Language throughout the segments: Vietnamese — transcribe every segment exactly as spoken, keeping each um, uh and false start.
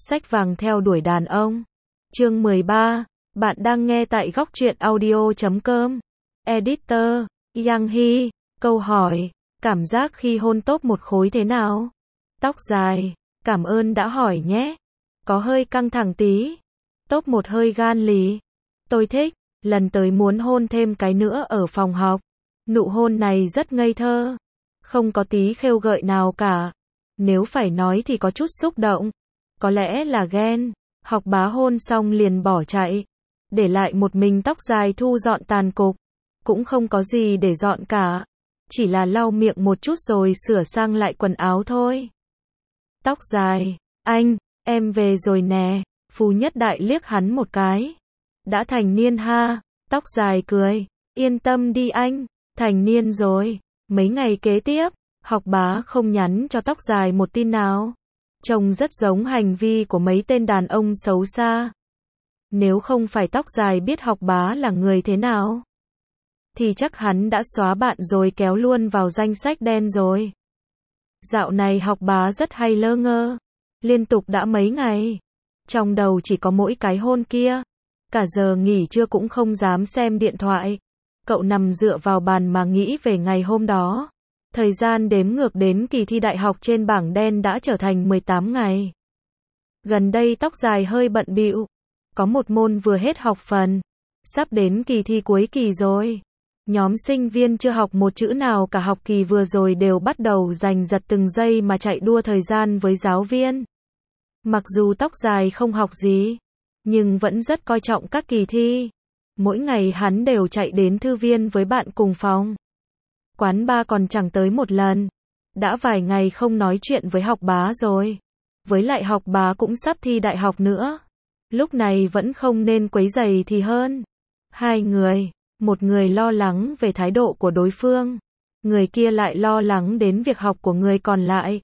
Sách vàng theo đuổi đàn ông. Chương mười ba. Bạn đang nghe tại góc truyện audio chấm com. Editor, Yang Hy. Câu hỏi. Cảm giác khi hôn top một khối thế nào? Tóc dài. Cảm ơn đã hỏi nhé. Có hơi căng thẳng tí. Top một hơi gan lì. Tôi thích. Lần tới muốn hôn thêm cái nữa ở phòng học. Nụ hôn này rất ngây thơ. Không có tí khêu gợi nào cả. Nếu phải nói thì có chút xúc động. Có lẽ là ghen. Học bá hôn xong liền bỏ chạy. Để lại một mình tóc dài thu dọn tàn cục. Cũng không có gì để dọn cả. Chỉ là lau miệng một chút rồi sửa sang lại quần áo thôi. Tóc dài. Anh, em về rồi nè. Phú Nhất Đại liếc hắn một cái. Đã thành niên ha. Tóc dài cười. Yên tâm đi anh. Thành niên rồi. Mấy ngày kế tiếp, học bá không nhắn cho tóc dài một tin nào. Trông rất giống hành vi của mấy tên đàn ông xấu xa. Nếu không phải tóc dài biết học bá là người thế nào, thì chắc hắn đã xóa bạn rồi kéo luôn vào danh sách đen rồi. Dạo này học bá rất hay lơ ngơ. Liên tục đã mấy ngày. Trong đầu chỉ có mỗi cái hôn kia. Cả giờ nghỉ trưa cũng không dám xem điện thoại. Cậu nằm dựa vào bàn mà nghĩ về ngày hôm đó. Thời gian đếm ngược đến kỳ thi đại học trên bảng đen đã trở thành mười tám ngày. Gần đây tóc dài hơi bận bịu. Có một môn vừa hết học phần. Sắp đến kỳ thi cuối kỳ rồi. Nhóm sinh viên chưa học một chữ nào cả học kỳ vừa rồi đều bắt đầu giành giật từng giây mà chạy đua thời gian với giáo viên. Mặc dù tóc dài không học gì, nhưng vẫn rất coi trọng các kỳ thi. Mỗi ngày hắn đều chạy đến thư viên với bạn cùng phòng. Quán bar còn chẳng tới một lần. Đã vài ngày không nói chuyện với học bá rồi. Với lại học bá cũng sắp thi đại học nữa. Lúc này vẫn không nên quấy rầy thì hơn. Hai người, một người lo lắng về thái độ của đối phương. Người kia lại lo lắng đến việc học của người còn lại.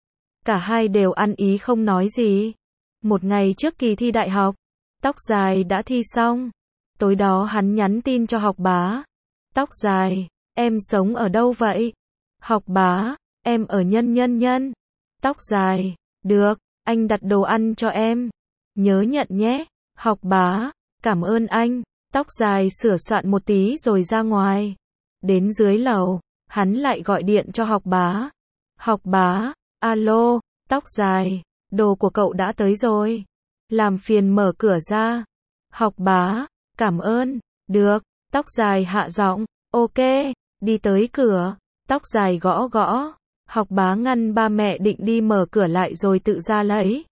Cả hai đều ăn ý không nói gì. Một ngày trước kỳ thi đại học, tóc dài đã thi xong. Tối đó hắn nhắn tin cho học bá. Tóc dài, em sống ở đâu vậy? Học bá, em ở nhân nhân nhân. Tóc dài, được, anh đặt đồ ăn cho em. Nhớ nhận nhé. Học bá, cảm ơn anh. Tóc dài sửa soạn một tí rồi ra ngoài. Đến dưới lầu, hắn lại gọi điện cho học bá. Học bá, alo, tóc dài, đồ của cậu đã tới rồi. Làm phiền mở cửa ra. Học bá, cảm ơn. Được, tóc dài hạ giọng. Ok, đi tới cửa. Tóc dài gõ gõ. Học bá ngăn ba mẹ định đi mở cửa lại rồi tự ra lấy.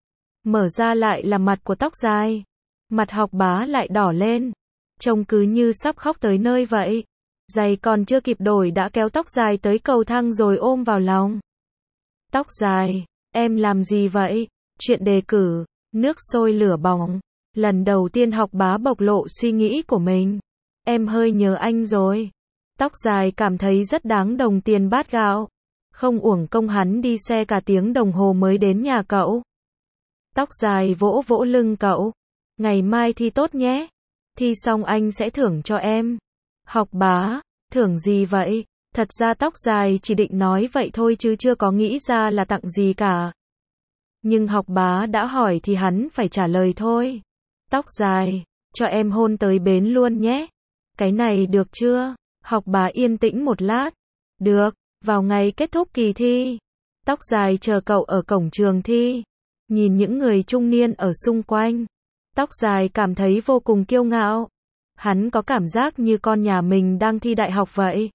Mở ra lại là mặt của tóc dài. Mặt học bá lại đỏ lên. Trông cứ như sắp khóc tới nơi vậy. Giày còn chưa kịp đổi đã kéo tóc dài tới cầu thang rồi ôm vào lòng. Tóc dài, em làm gì vậy? Chuyện đề cử, nước sôi lửa bỏng. Lần đầu tiên học bá bộc lộ suy nghĩ của mình. Em hơi nhớ anh rồi. Tóc dài cảm thấy rất đáng đồng tiền bát gạo. Không uổng công hắn đi xe cả tiếng đồng hồ mới đến nhà cậu. Tóc dài vỗ vỗ lưng cậu. Ngày mai thi tốt nhé. Thi xong anh sẽ thưởng cho em. Học bá, thưởng gì vậy? Thật ra tóc dài chỉ định nói vậy thôi chứ chưa có nghĩ ra là tặng gì cả. Nhưng học bá đã hỏi thì hắn phải trả lời thôi. Tóc dài, cho em hôn tới bến luôn nhé. Cái này được chưa? Học bá yên tĩnh một lát. Được, vào ngày kết thúc kỳ thi. Tóc dài chờ cậu ở cổng trường thi. Nhìn những người trung niên ở xung quanh. Tóc dài cảm thấy vô cùng kiêu ngạo. Hắn có cảm giác như con nhà mình đang thi đại học vậy.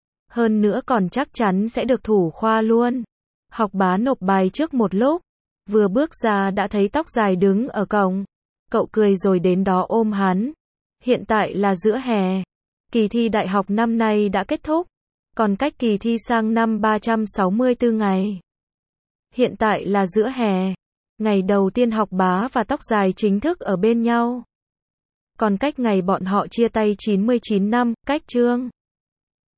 Hơn nữa còn chắc chắn sẽ được thủ khoa luôn. Học bá nộp bài trước một lúc. Vừa bước ra đã thấy tóc dài đứng ở cổng. Cậu cười rồi đến đó ôm hắn. Hiện tại là giữa hè. Kỳ thi đại học năm nay đã kết thúc. Còn cách kỳ thi sang năm ba trăm sáu mươi tư ngày. Hiện tại là giữa hè. Ngày đầu tiên học bá và tóc dài chính thức ở bên nhau. Còn cách ngày bọn họ chia tay chín mươi chín năm, cách chương.